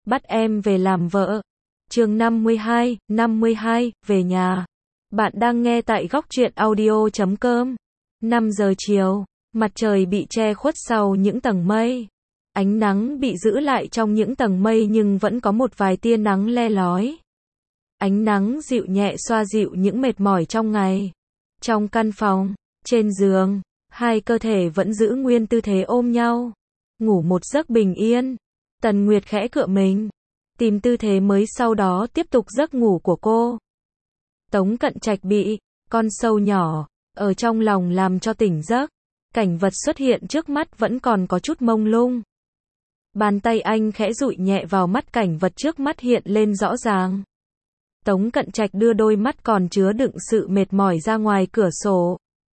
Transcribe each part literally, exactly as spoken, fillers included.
bắt em về làm vợ. Chương năm mươi hai, năm mươi hai, về nhà. Bạn đang nghe tại góc truyện audio chấm com. năm giờ chiều, mặt trời bị che khuất sau những tầng mây. Ánh nắng bị giữ lại trong những tầng mây nhưng vẫn có một vài tia nắng le lói. Ánh nắng dịu nhẹ xoa dịu những mệt mỏi trong ngày. Trong căn phòng, trên giường, hai cơ thể vẫn giữ nguyên tư thế ôm nhau. Ngủ một giấc bình yên. Tần Nguyệt khẽ cựa mình, tìm tư thế mới sau đó tiếp tục giấc ngủ của cô. Tống Cận Trạch bị con sâu nhỏ ở trong lòng làm cho tỉnh giấc. Cảnh vật xuất hiện trước mắt vẫn còn có chút mông lung. Bàn tay anh khẽ dụi nhẹ vào mắt, cảnh vật trước mắt hiện lên rõ ràng. Tống Cận Trạch đưa đôi mắt còn chứa đựng sự mệt mỏi ra ngoài cửa sổ.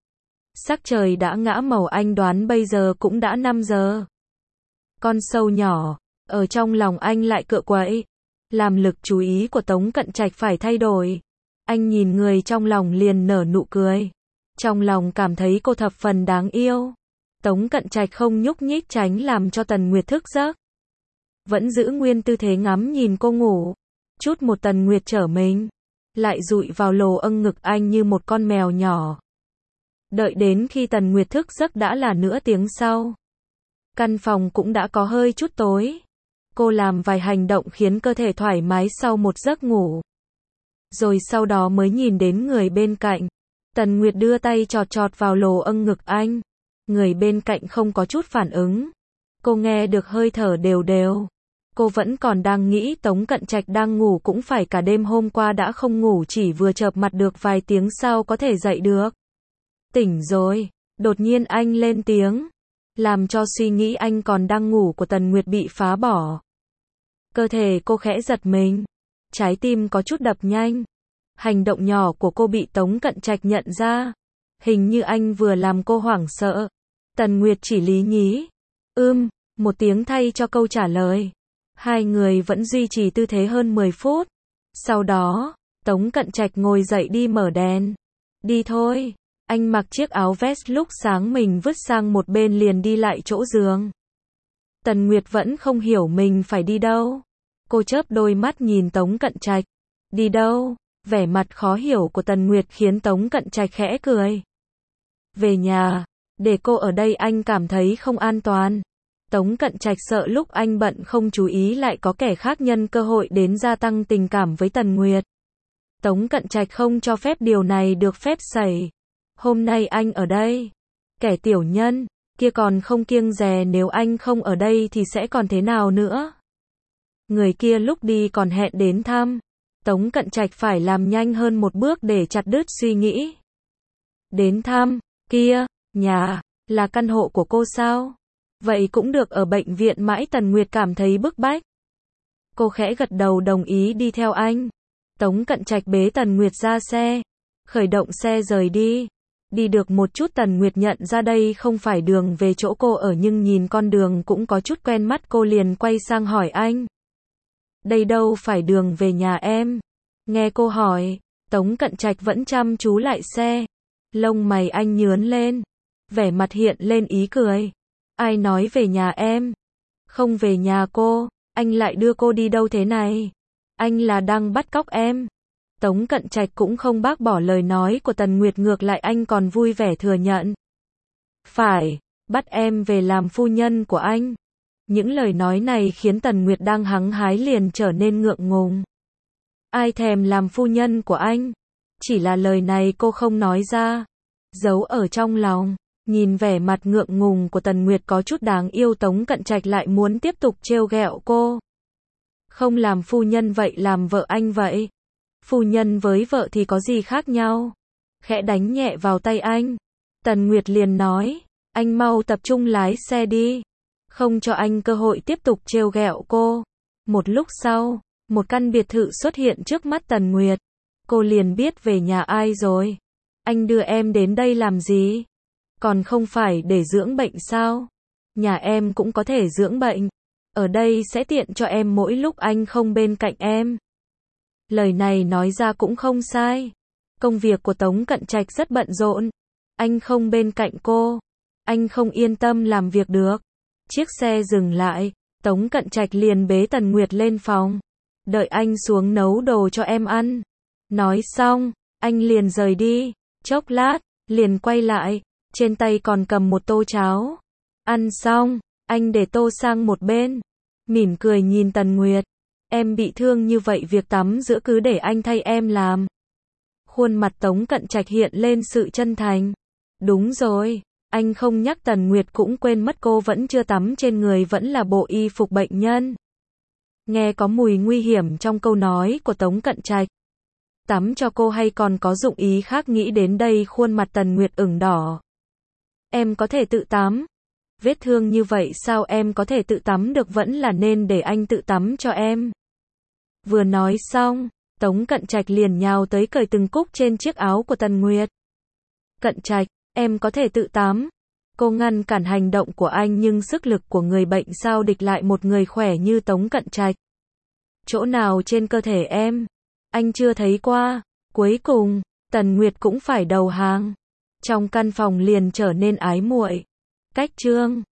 Sắc trời đã ngã màu, anh đoán bây giờ cũng đã năm giờ. Con sâu nhỏ ở trong lòng anh lại cựa quậy, làm lực chú ý của Tống Cận Trạch phải thay đổi. Anh nhìn người trong lòng liền nở nụ cười. Trong lòng cảm thấy cô thập phần đáng yêu. Tống Cận Trạch không nhúc nhích tránh làm cho Tần Nguyệt thức giấc. Vẫn giữ nguyên tư thế ngắm nhìn cô ngủ. Chút một Tần Nguyệt trở mình, lại dụi vào lồ âng ngực anh như một con mèo nhỏ. Đợi đến khi Tần Nguyệt thức giấc đã là nửa tiếng sau. Căn phòng cũng đã có hơi chút tối. Cô làm vài hành động khiến cơ thể thoải mái sau một giấc ngủ. Rồi sau đó mới nhìn đến người bên cạnh. Tần Nguyệt đưa tay chọt chọt vào lồ âng ngực anh. Người bên cạnh không có chút phản ứng. Cô nghe được hơi thở đều đều. Cô vẫn còn đang nghĩ Tống Cận Trạch đang ngủ cũng phải cả đêm hôm qua đã không ngủ, chỉ vừa chợp mặt được vài tiếng sau có thể dậy được. Tỉnh rồi, đột nhiên anh lên tiếng, làm cho suy nghĩ anh còn đang ngủ của Tần Nguyệt bị phá bỏ. Cơ thể cô khẽ giật mình, trái tim có chút đập nhanh. Hành động nhỏ của cô bị Tống Cận Trạch nhận ra. Hình như anh vừa làm cô hoảng sợ. Tần Nguyệt chỉ lý nhí, ưm, một tiếng thay cho câu trả lời. Hai người vẫn duy trì tư thế hơn mười phút. Sau đó, Tống Cận Trạch ngồi dậy đi mở đèn. Đi thôi. Anh mặc chiếc áo vest lúc sáng mình vứt sang một bên liền đi lại chỗ giường. Tần Nguyệt vẫn không hiểu mình phải đi đâu. Cô chớp đôi mắt nhìn Tống Cận Trạch. Đi đâu? Vẻ mặt khó hiểu của Tần Nguyệt khiến Tống Cận Trạch khẽ cười. Về nhà. Để cô ở đây anh cảm thấy không an toàn. Tống Cận Trạch sợ lúc anh bận không chú ý lại có kẻ khác nhân cơ hội đến gia tăng tình cảm với Tần Nguyệt. Tống Cận Trạch không cho phép điều này được phép xảy. Hôm nay anh ở đây. Kẻ tiểu nhân kia còn không kiêng dè, nếu anh không ở đây thì sẽ còn thế nào nữa. Người kia lúc đi còn hẹn đến thăm. Tống Cận Trạch phải làm nhanh hơn một bước để chặt đứt suy nghĩ. Đến thăm, kia, nhà, là căn hộ của cô sao? Vậy cũng được, ở bệnh viện mãi. Tần Nguyệt cảm thấy bức bách. Cô khẽ gật đầu đồng ý đi theo anh. Tống Cận Trạch bế Tần Nguyệt ra xe. Khởi động xe rời đi. Đi được một chút Tần Nguyệt nhận ra đây không phải đường về chỗ cô ở, nhưng nhìn con đường cũng có chút quen mắt, cô liền quay sang hỏi anh. Đây đâu phải đường về nhà em? Nghe cô hỏi, Tống Cận Trạch vẫn chăm chú lại xe. Lông mày anh nhướng lên. Vẻ mặt hiện lên ý cười. Ai nói về nhà em? Không về nhà cô. Anh lại đưa cô đi đâu thế này? Anh là đang bắt cóc em. Tống Cận Trạch cũng không bác bỏ lời nói của Tần Nguyệt, ngược lại anh còn vui vẻ thừa nhận. Phải, bắt em về làm phu nhân của anh. Những lời nói này khiến Tần Nguyệt đang hăng hái liền trở nên ngượng ngùng. Ai thèm làm phu nhân của anh? Chỉ là lời này cô không nói ra, giấu ở trong lòng. Nhìn vẻ mặt ngượng ngùng của Tần Nguyệt có chút đáng yêu, Tống Cận Trạch lại muốn tiếp tục trêu ghẹo cô. Không làm phu nhân vậy làm vợ anh vậy. Phu nhân với vợ thì có gì khác nhau? Khẽ đánh nhẹ vào tay anh. Tần Nguyệt liền nói, anh mau tập trung lái xe đi. Không cho anh cơ hội tiếp tục trêu ghẹo cô. Một lúc sau, một căn biệt thự xuất hiện trước mắt Tần Nguyệt. Cô liền biết về nhà ai rồi. Anh đưa em đến đây làm gì? Còn không phải để dưỡng bệnh sao? Nhà em cũng có thể dưỡng bệnh. Ở đây sẽ tiện cho em mỗi lúc anh không bên cạnh em. Lời này nói ra cũng không sai. Công việc của Tống Cận Trạch rất bận rộn. Anh không bên cạnh cô, anh không yên tâm làm việc được. Chiếc xe dừng lại. Tống Cận Trạch liền bế Tần Nguyệt lên phòng. Đợi anh xuống nấu đồ cho em ăn. Nói xong, anh liền rời đi. Chốc lát, liền quay lại. Trên tay còn cầm một tô cháo. Ăn xong, anh để tô sang một bên. Mỉm cười nhìn Tần Nguyệt. Em bị thương như vậy việc tắm rửa cứ để anh thay em làm. Khuôn mặt Tống Cận Trạch hiện lên sự chân thành. Đúng rồi, anh không nhắc Tần Nguyệt cũng quên mất cô vẫn chưa tắm trên người vẫn là bộ y phục bệnh nhân. Nghe có mùi nguy hiểm trong câu nói của Tống Cận Trạch. Tắm cho cô hay còn có dụng ý khác, nghĩ đến đây khuôn mặt Tần Nguyệt ửng đỏ. Em có thể tự tắm. Vết thương như vậy sao em có thể tự tắm được, vẫn là nên để anh tự tắm cho em. Vừa nói xong, Tống Cận Trạch liền nhào tới cởi từng cúc trên chiếc áo của Tần Nguyệt. Cận Trạch, em có thể tự tắm. Cô ngăn cản hành động của anh nhưng sức lực của người bệnh sao địch lại một người khỏe như Tống Cận Trạch. Chỗ nào trên cơ thể em? Anh chưa thấy qua. Cuối cùng, Tần Nguyệt cũng phải đầu hàng. Trong căn phòng liền trở nên ái muội. Cách chương